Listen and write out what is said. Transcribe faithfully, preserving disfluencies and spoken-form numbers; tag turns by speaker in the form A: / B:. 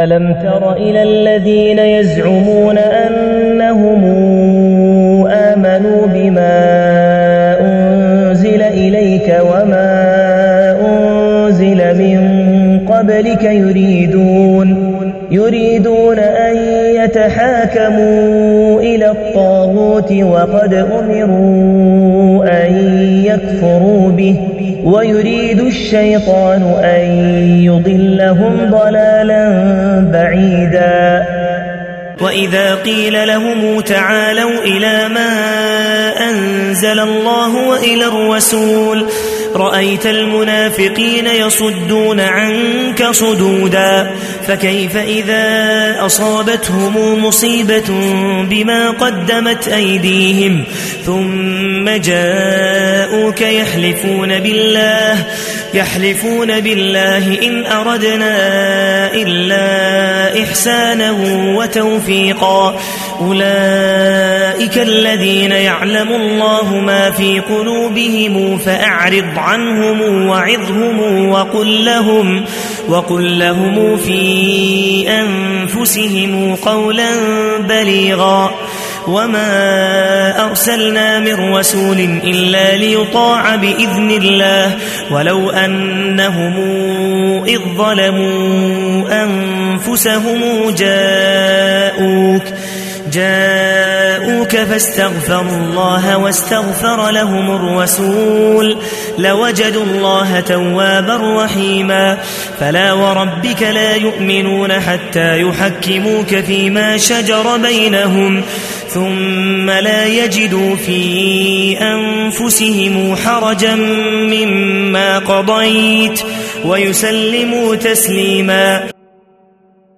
A: ألم تر إلى الذين يزعمون أنهم آمنوا بما أنزل إليك وما أنزل من قبلك يريدون يريدون أن يتحاكموا إلى الطاغوت وقد أمروا أن يكفروا به ويريد الشيطان أن يضلهم ضلالا بعيدا.
B: وإذا قيل لهم تعالوا إلى ما أنزل الله وإلى الرسول رأيت المنافقين يصدون عنك صدودا فكيف إذا أصابتهم مصيبة بما قدمت أيديهم ثم جاءوك يحلفون بالله يحلفون بالله إن أردنا إلا إحسانا وتوفيقا أولئك الذين يعلم الله ما في قلوبهم فأعرض عنهم وعظهم وقل لهم, وقل لهم في أنفسهم قولا بليغا وما أرسلنا من رسول إلا ليطاع بإذن الله ولو أنهم إذ ظلموا أنفسهم جاءوك جاءوك فاستغفروا الله واستغفر لهم الرسول لوجدوا الله توابا رحيما فلا وربك لا يؤمنون حتى يحكموك فيما شجر بينهم ثم لا يجدوا في أنفسهم حرجا مما قضيت ويسلموا تسليما